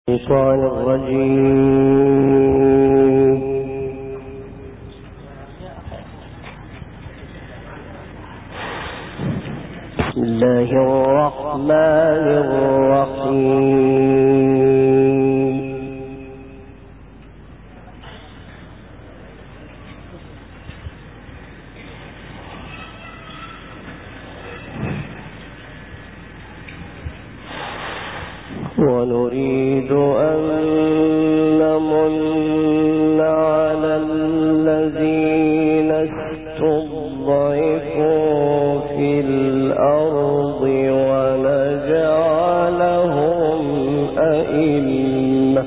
الشيطان الرجيم. بسم الله الرحمن الرحيم. ونريد أن نمن على الذين استضعفوا في الأرض ونجعلهم أئمة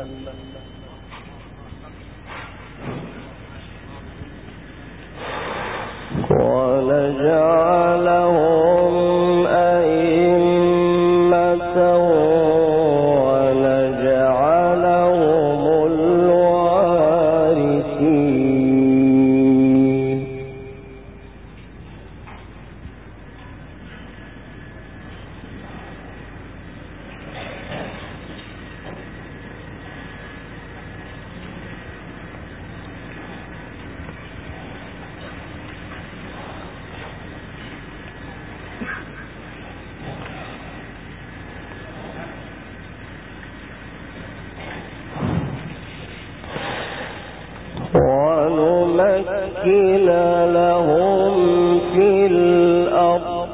ونمكن لهم في الأرض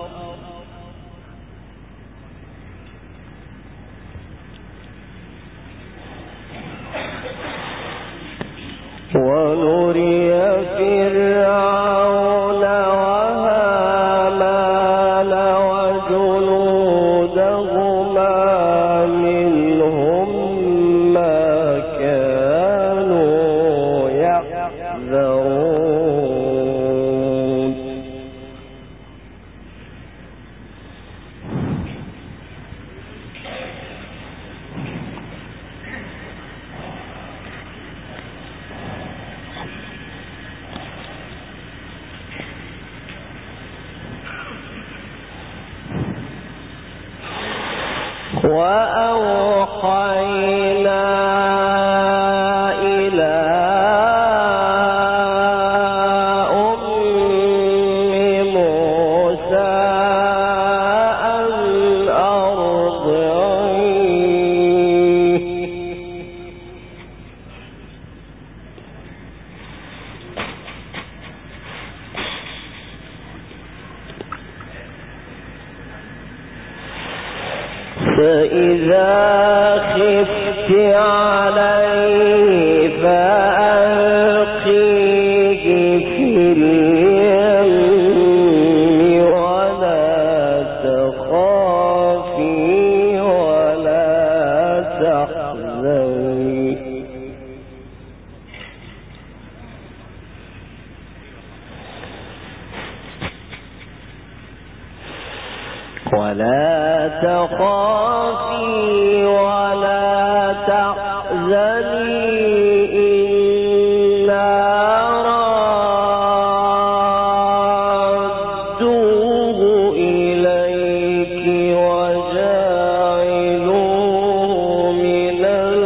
ونري فرعون وهامان وجنودهما منهم ما كانوا يحذرون وأوحينا إلى أم موسى أن أرضعيه فإذا خفت عليه فألقيه في اليم ولا تخافي ولا تحزني ولا تحزني إنا رادوه إليك وجاعلوه من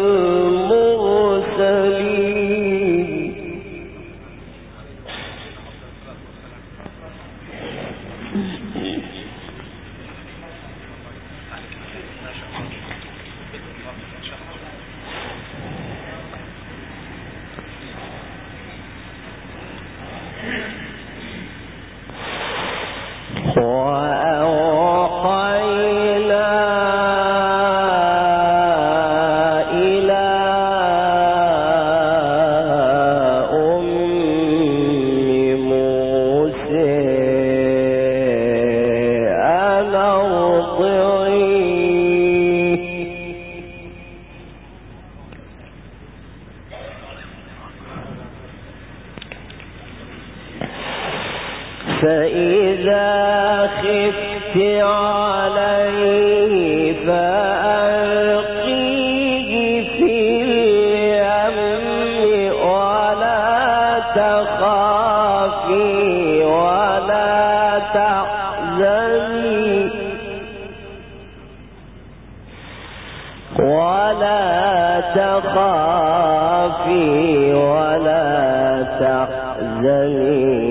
المرسلين وأوحينا إلى أم موسى أن أرضعيه فإذا خفت عليه فألقيه في اليم ولا تخافي ولا تحزني ولا تخافي ولا تحزني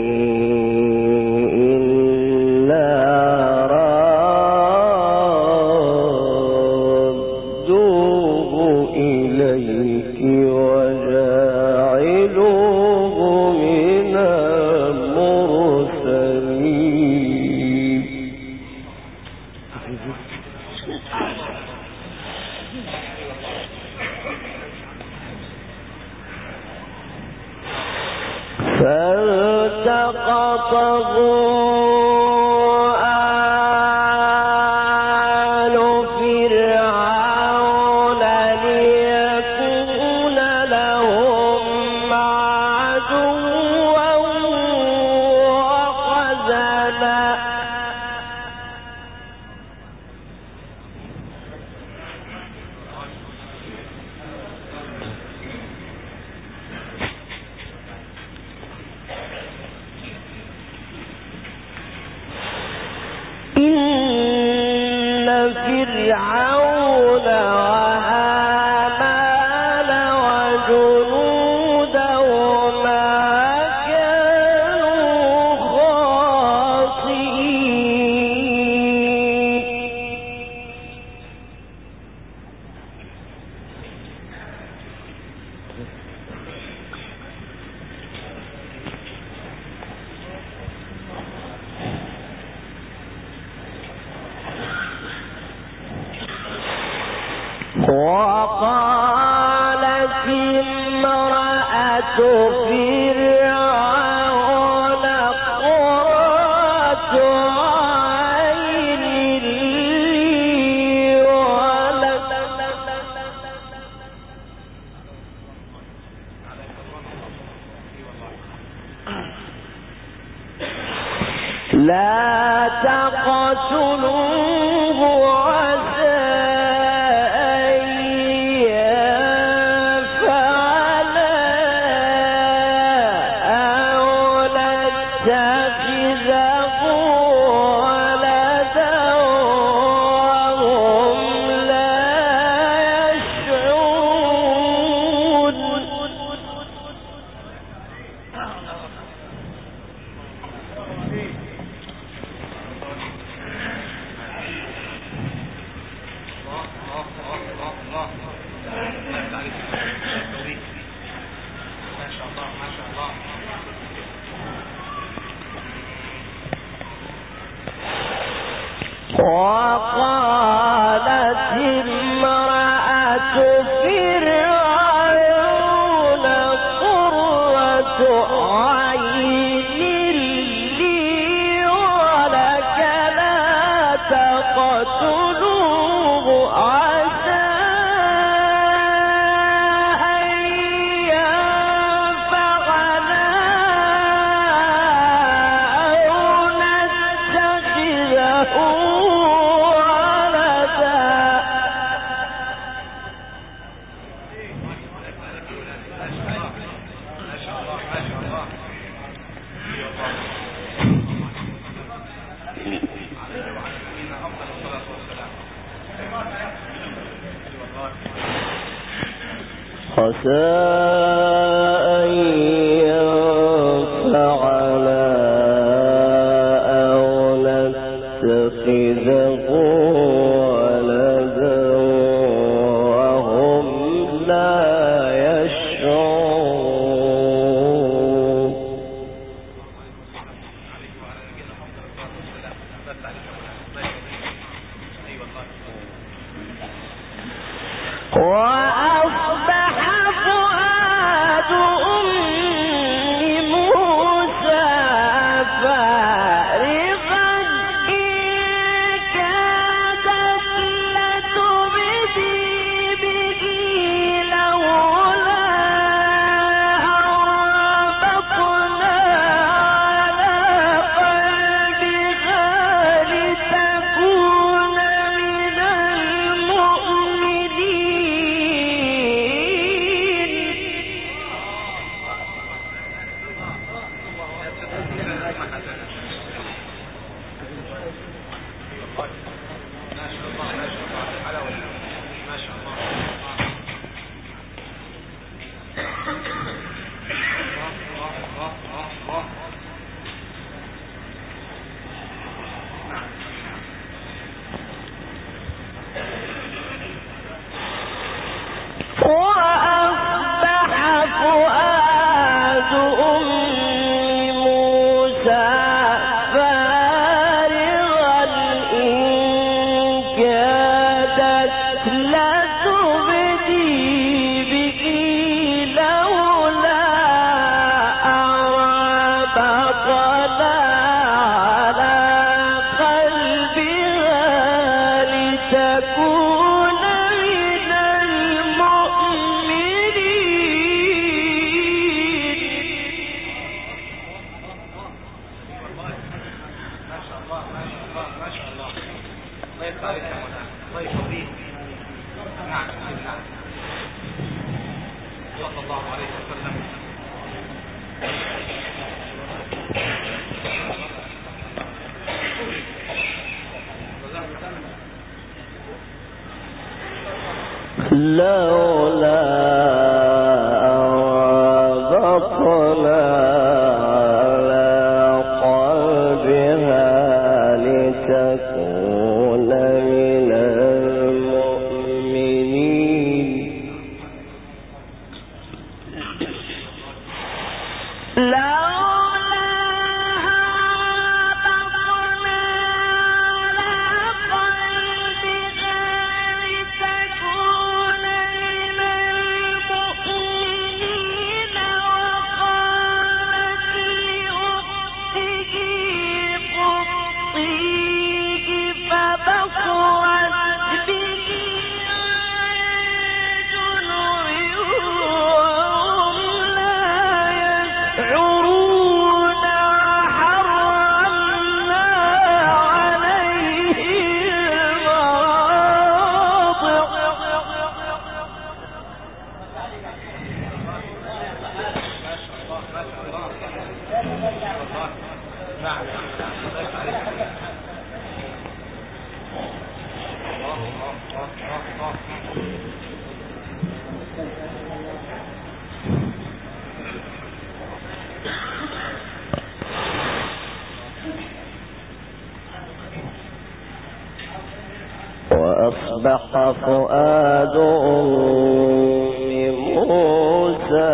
وقالت امرأة فرعون قرة عين لي ولك لا تقتلوه عسى وقالت امرأة فرعون قرة عين لي ولك لا تقتلوه عسى أن ينفعنا أو نتخذه عسى أن ينفعنا أو نتخذه ولدا وهم لا يشعرون. وأصبح فؤاد أم موسى فارغا إن كادت لتبدي به لولا أربطنا على قلبها لتكون من المؤمنين لولا ربطنا على قلبها لتكون من المؤمنين وأصبح فؤاد أم موسى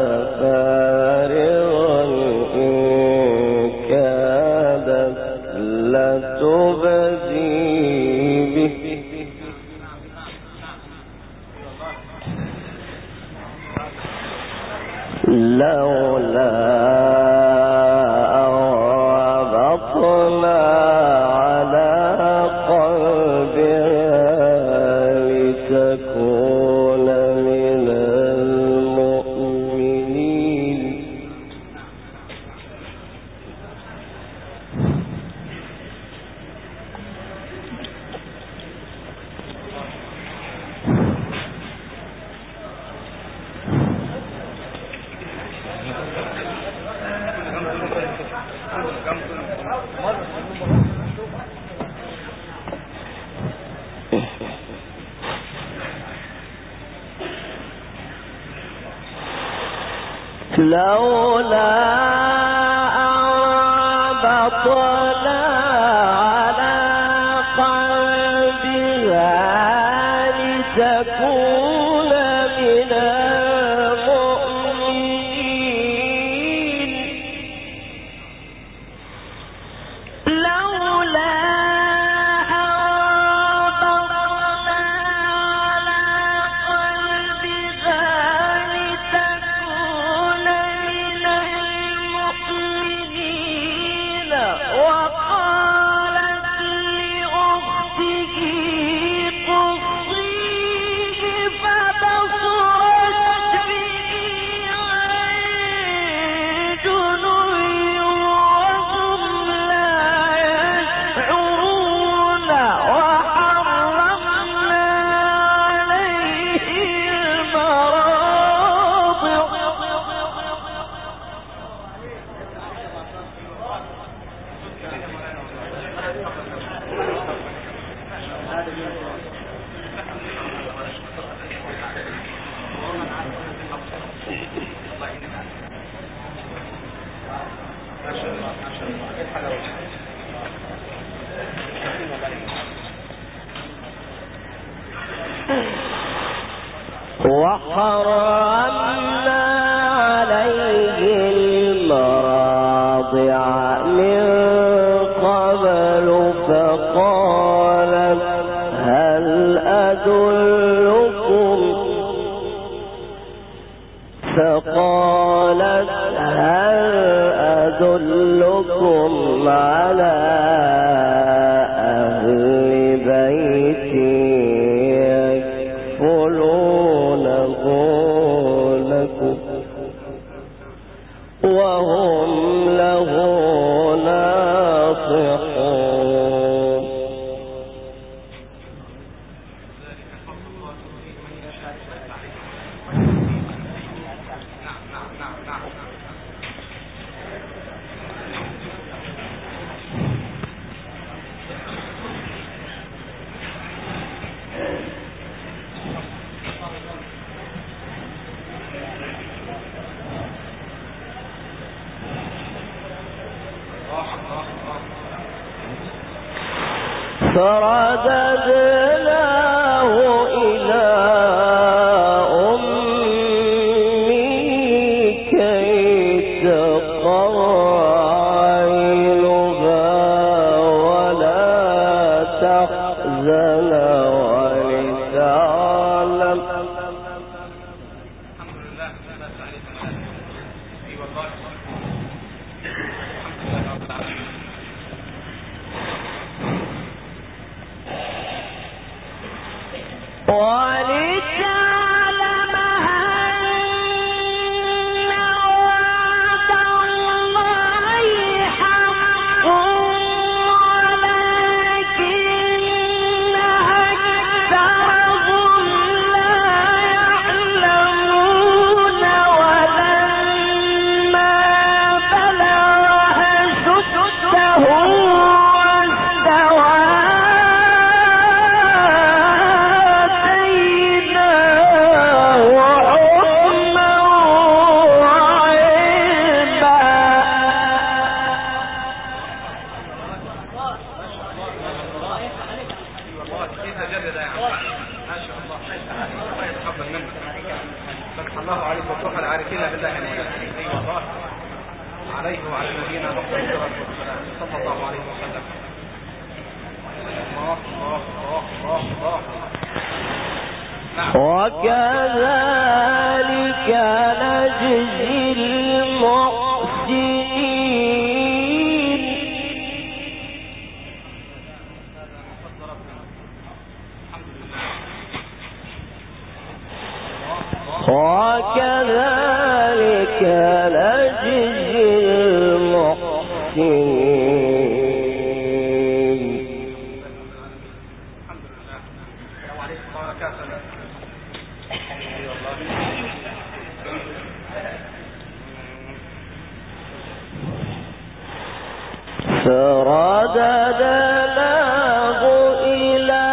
فارغا إن كادت لتبدي به لولا ربطنا على قلبها لتكون من المؤمنين لولا ربطنا على قلبها لتكون من المؤمنين لولا وحرمنا عليه المراضع من قبل فقالت هل أدلكم على أهل بيت يكفلونه لكم وهم له ناصحون فرددناه إلى أمه كي تقر عينها ولا تحزن ولتعلم. ولتعلم أن وعد الله حق ولكن أكثرهم لا يعلمون. ولما بلغ أشده واستوى الله عليك وتوحى العارفين بالله مولانا. اي والله عليه وعلى نبينا محمد صلى الله عليه وسلم. الله الله الله الله. وكذلك نجزي المحسنين. وكذلك نجزي المحسنين. الحمد لله. السلام عليكم ورحمة الله وبركاته. فرددناه إلى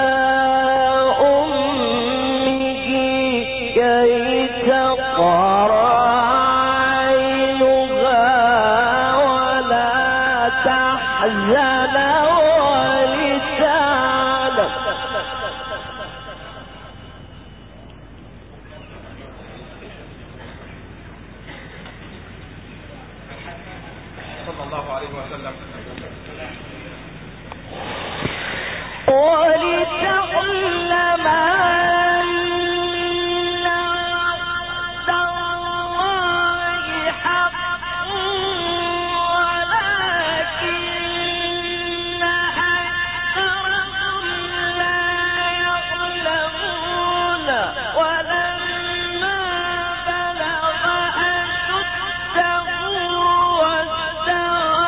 أمه كي تقر عينها ولا تحزن ولتعلم. صلى الله عليه وسلم. ولتعلم أن وعد الله حق ولكن أكثرهم لا يعلمون. ولما بلغ أشده واستوى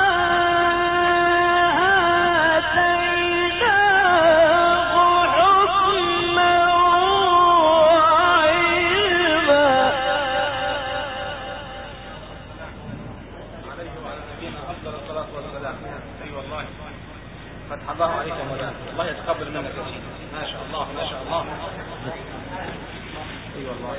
فتح الله عليكم مولانا. الله يتقبل منك يا سيدي. ما شاء الله ما شاء الله. اي والله.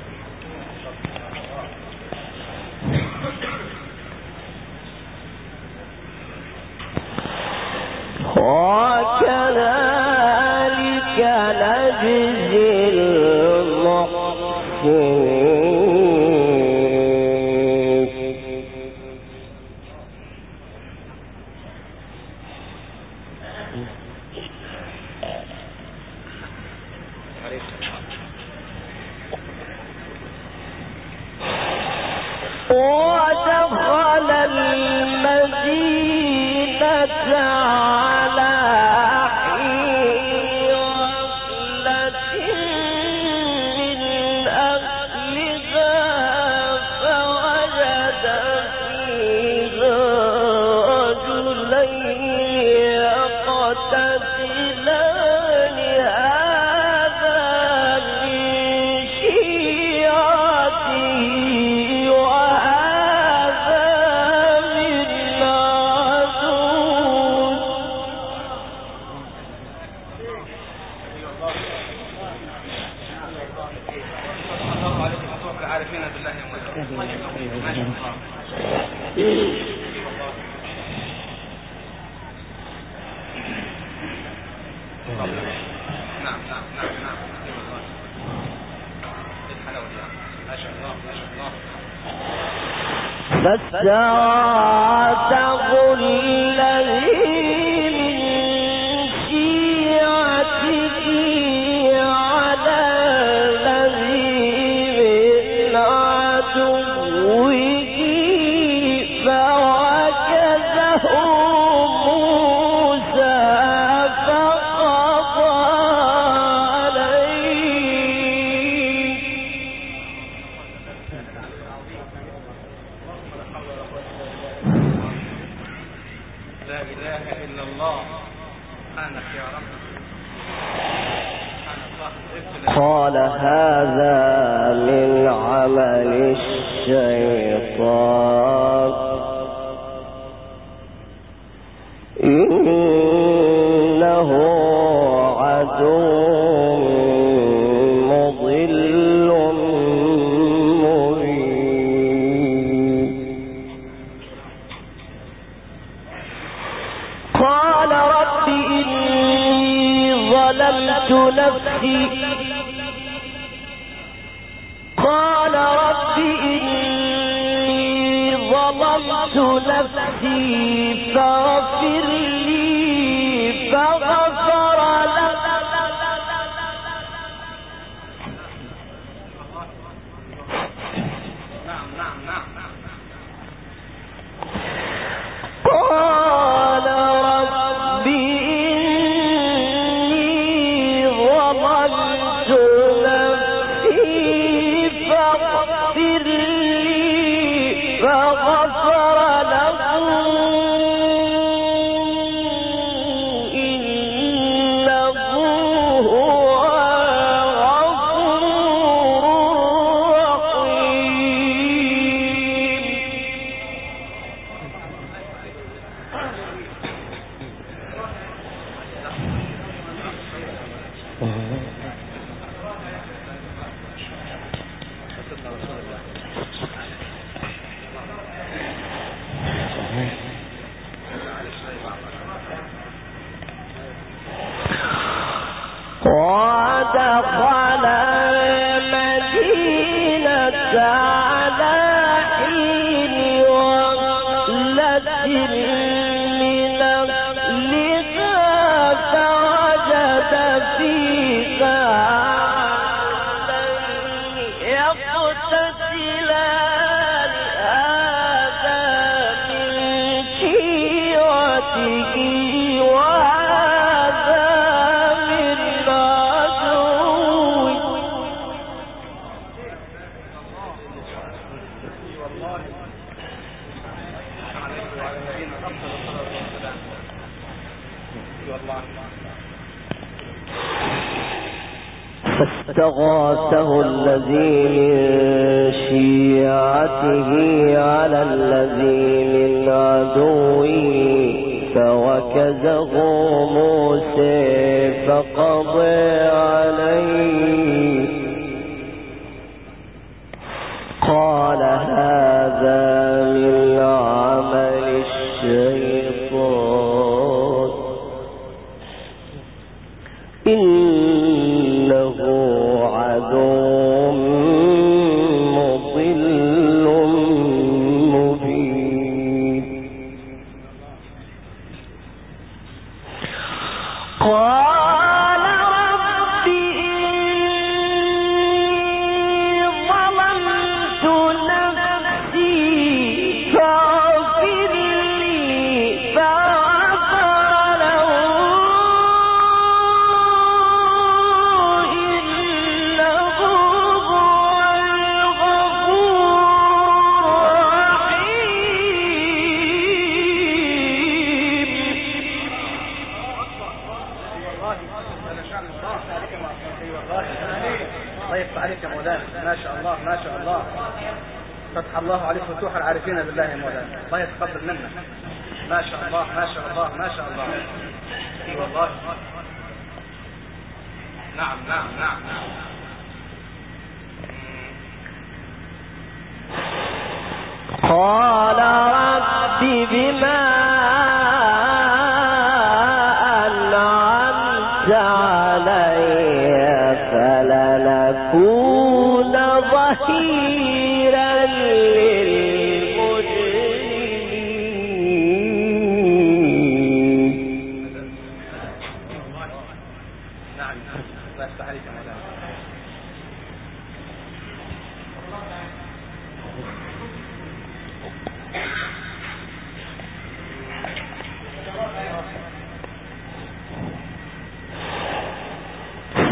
وكذلك نجزي المحسنين. ودخل المدينة على حين غفلة من أهلها فوجد فيها رجلين يقتتلان هذا من شيعته وهذا من عدوه. الله عليكم وتوفى العارفين بالله يا مولانا. ما شاء الله. فاستغاثه الذي من شيعته على الذي من عدوه فوكزه موسى فقضى عليه. لا إله إلا الله. سبحانك يا رب. سبحان الله. قال هذا من عمل الشيطان إنه عدو مضل مبين. قال رب إني ظلمت نفسي فاغفر لي فغفر له. قال رب إني ظلمت نفسي فاغفر لي فغفر له إنه هو الغفور الرحيم. ودخل المدينة على حين غفلة من أهلها فوجد فيها يقتتلان هذا من شيعته وهذا من عدوه. فاستغاثه الذي من شيعته على الذي من عدوه فوكزه موسى فقضى عليه. قال هذا من عمل الشيطان إنه عدو مضل مبين. قال رب إني ظلمت نفسي فاغفر لي فغفر له إنه هو الغفور الرحيم. طيب عليك يا مولانا. ما شاء الله ما شاء الله. فتح الله عليك فتوح العارفين بالله يا مولانا. الله يتقبل منا. ما شاء الله ما شاء الله ما شاء الله. اي والله. نعم نعم نعم نعم. قال رب بما أنعمت علي فلنكون ظهيرا للمجرمين.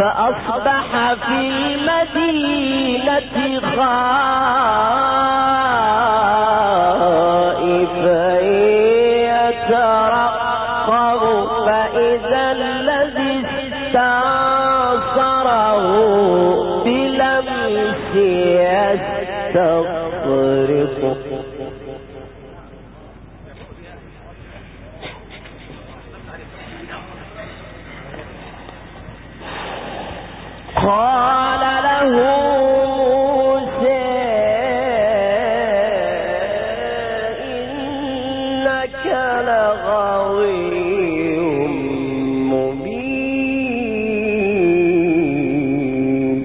فأصبح في المدينة خائفا يترقب فإذا الذي استنصره بلمس يستغرقه قال له موسى إنك لغوي مبين.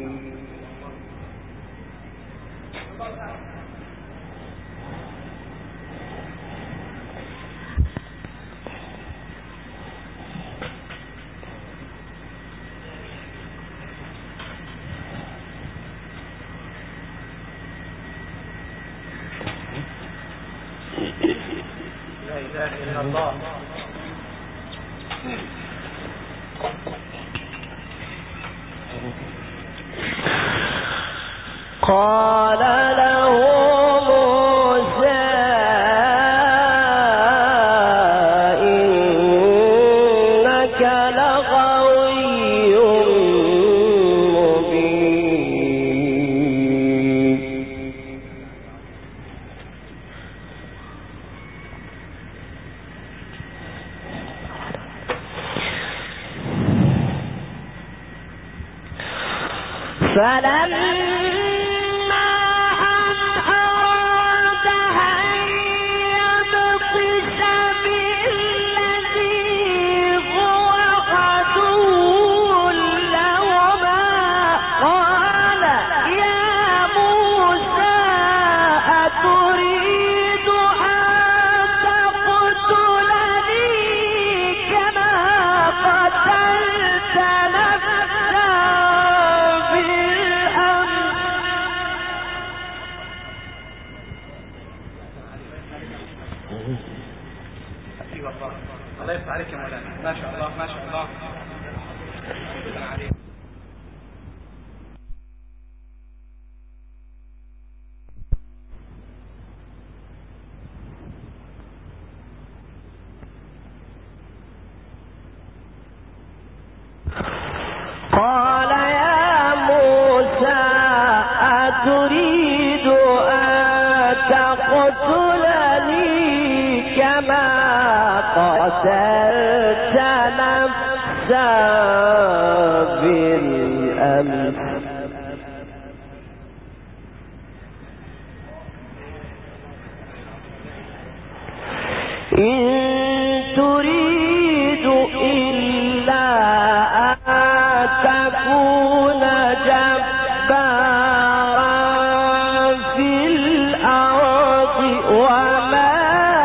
لا إله إلا الله. قال له موسى إنك لغوي مبين. فلما أن أراد أن يبطش بالذي هو عدو لهما قال يا موسى أتريد أن تقتلني كما قتلت نفسا الله يفتح عليك يا مولانا. ما شاء الله ما شاء الله. قال يا موسى أتريد أن تقتلني كما قتلت نفسا بالأمس إن تريد إلا أن تكون جبارا في الأرض وما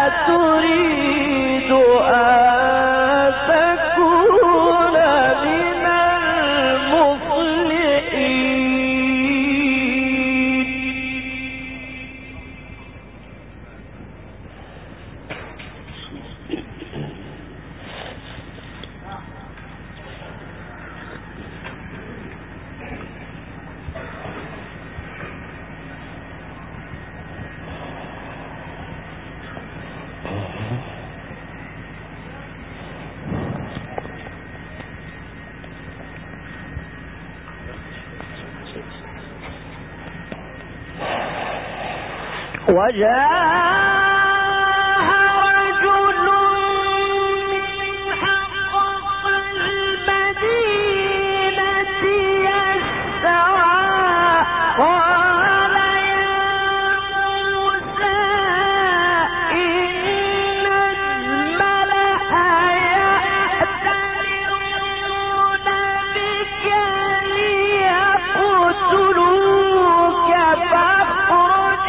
تريد أن تكون من المصلحين. وجاء رجل من أقصى المدينة يسعى قال يا موسى إن الملأ يأتمرون بك ليقتلوك فاخرج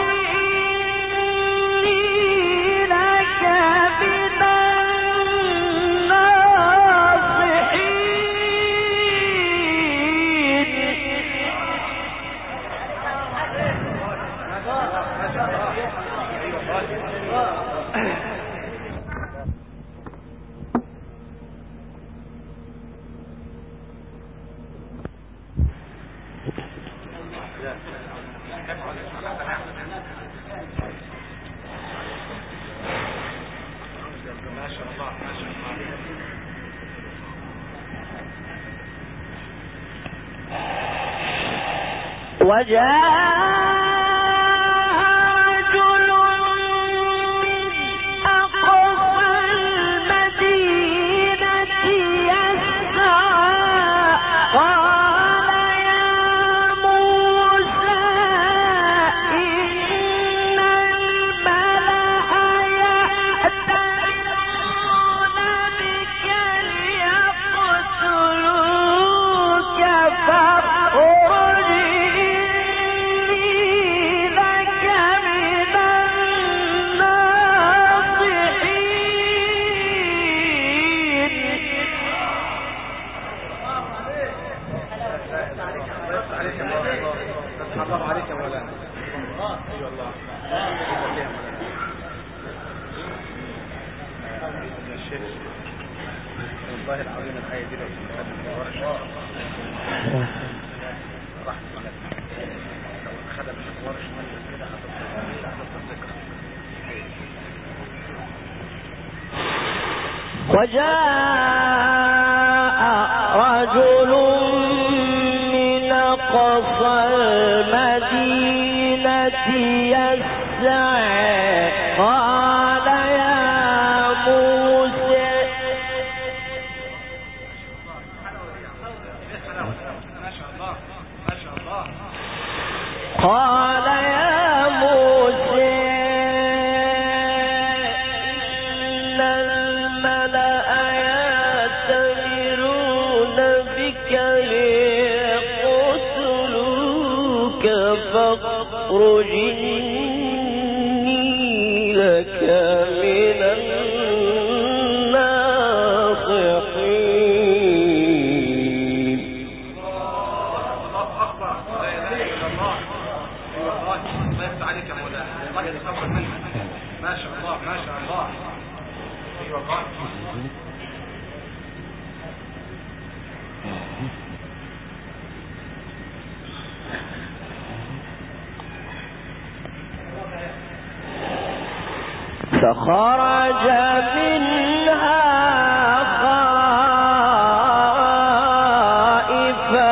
ما شاء الله ما شاء الله. وجاء والله العظيم الآية دي لو وجاء رجل من أقصى المدينة يسعى قال يا موسى إن الملأ يأتمرون بك ليقتلوك فاخرج إني لك من الناصحين. ما شاء الله ما شاء الله. ايوه والله. فخرج منها خائفا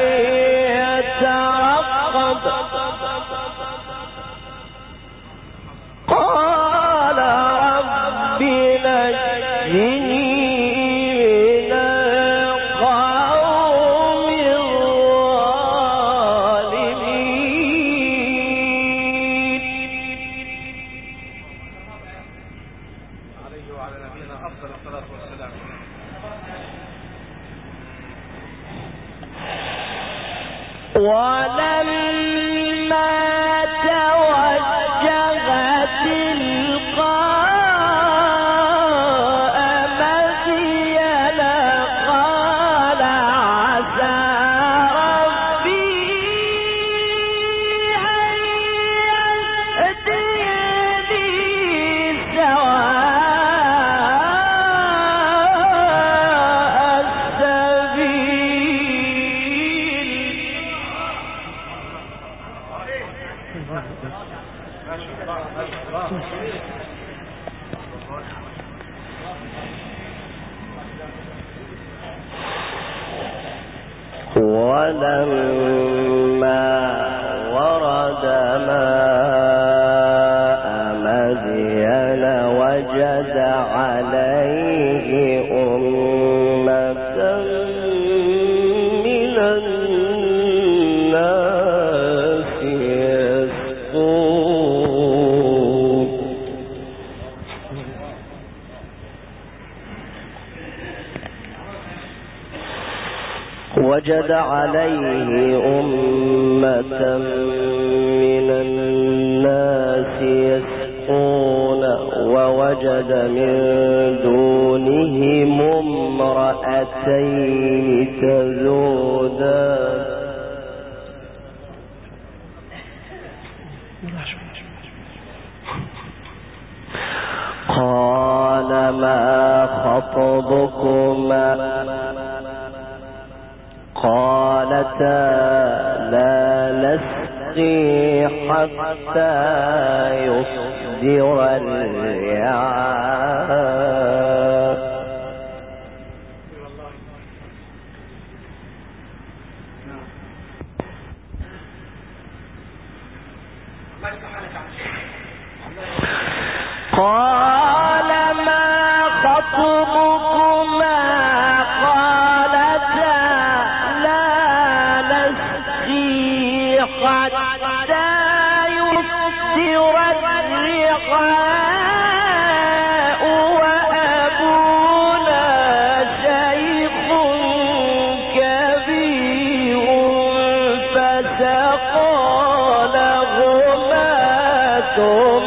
يترقب قال رب نجني من القوم الظالمين. عليه وعلى نبينا افضل الصلاه والسلام. ولما توجه تلقاء مدين قال عسى ربي أن يهديني سواء السبيل. ولما ورد ماء مدين وجد عليه أمة من الناس يسقون. وجد عليه أمة من الناس يسقون ووجد من دونهم امرأتين تذودان قال ما خطبكما قالتا لا نسقي حتى يصدر الرعاء. قال ما خطبكما قالتا لا نسقي حتى يصدر الرعاء وأبونا شيخ كبير فسقى لهما ثم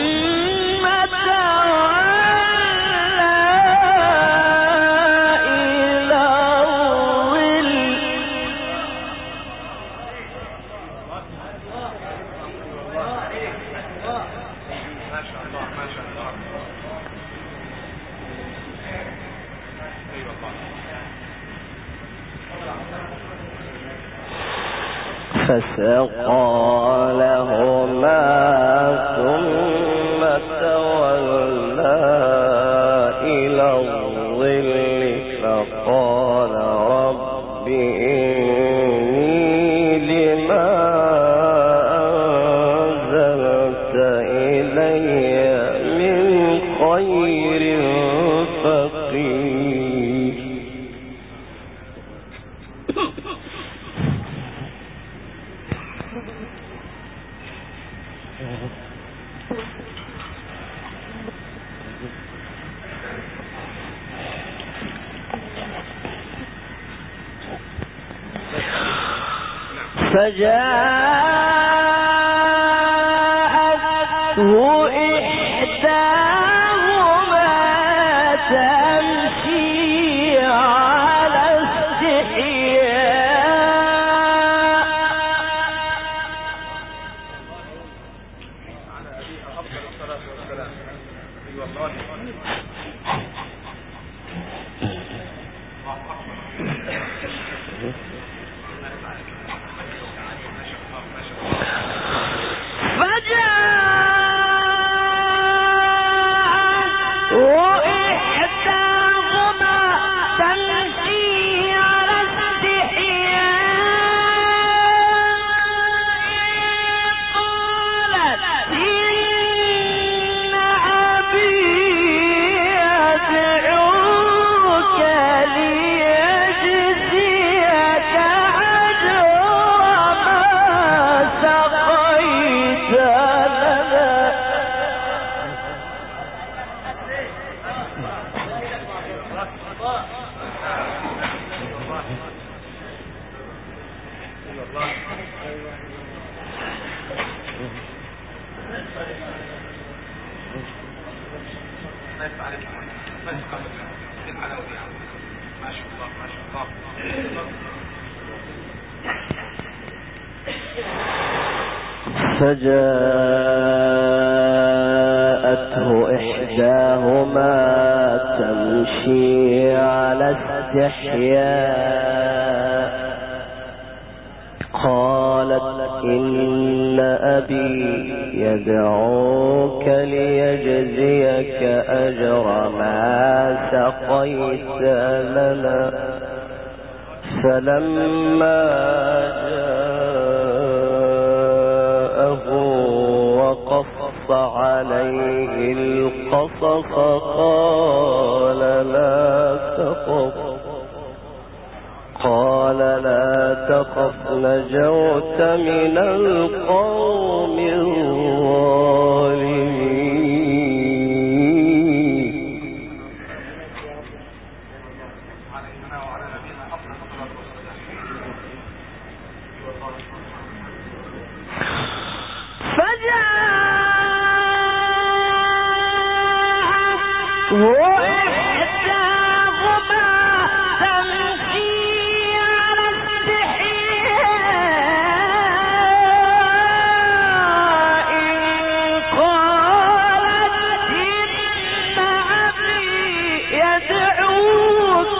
فسقى لهما ثم تولى إلى الظل فقال رب إني لما أنزلت إلي من خير فقير. فجاءته إحداهما تمشي على استحياء فجاءته إحداهما تمشي على استحياء قالت إن أبي يدعوك ليجزيك أجر ما سقيت لنا. فلما جاءه وقص عليه القصص قال لا تخف نجوت من القوم الظالمين.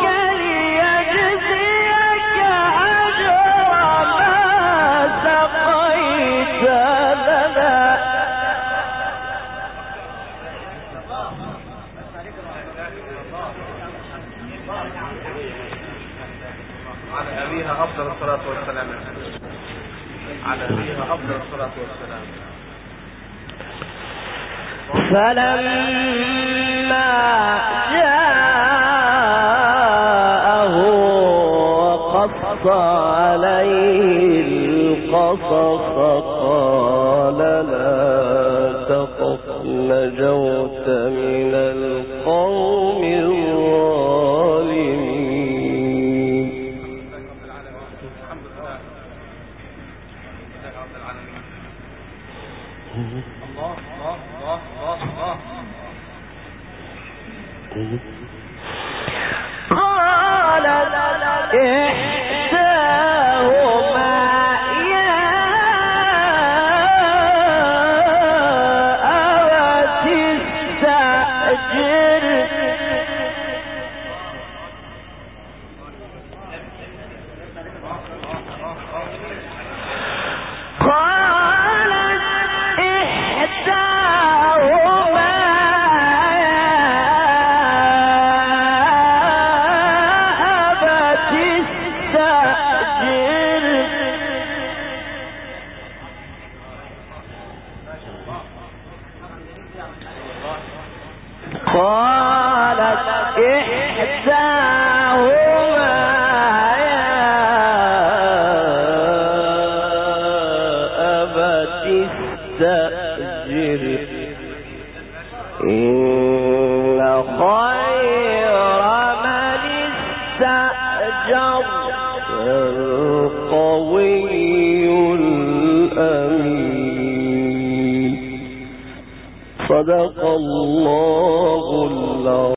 يدعوك ليجزيك أجر ما سقيت أفضل الصلاة والسلام على نبيها أفضل الصلاة والسلام. فلما جاءه وقص عليه القصص قال لا تخف نجوت من القوم الظالمين. الحمد لله رب العالمين. الله الله الله الله الله. قالت إحداهما يا أبت استأجر قالت إحداهما يا أبت استأجر إن خير من استأجرت القوي الأمين. صدق الله العظيم.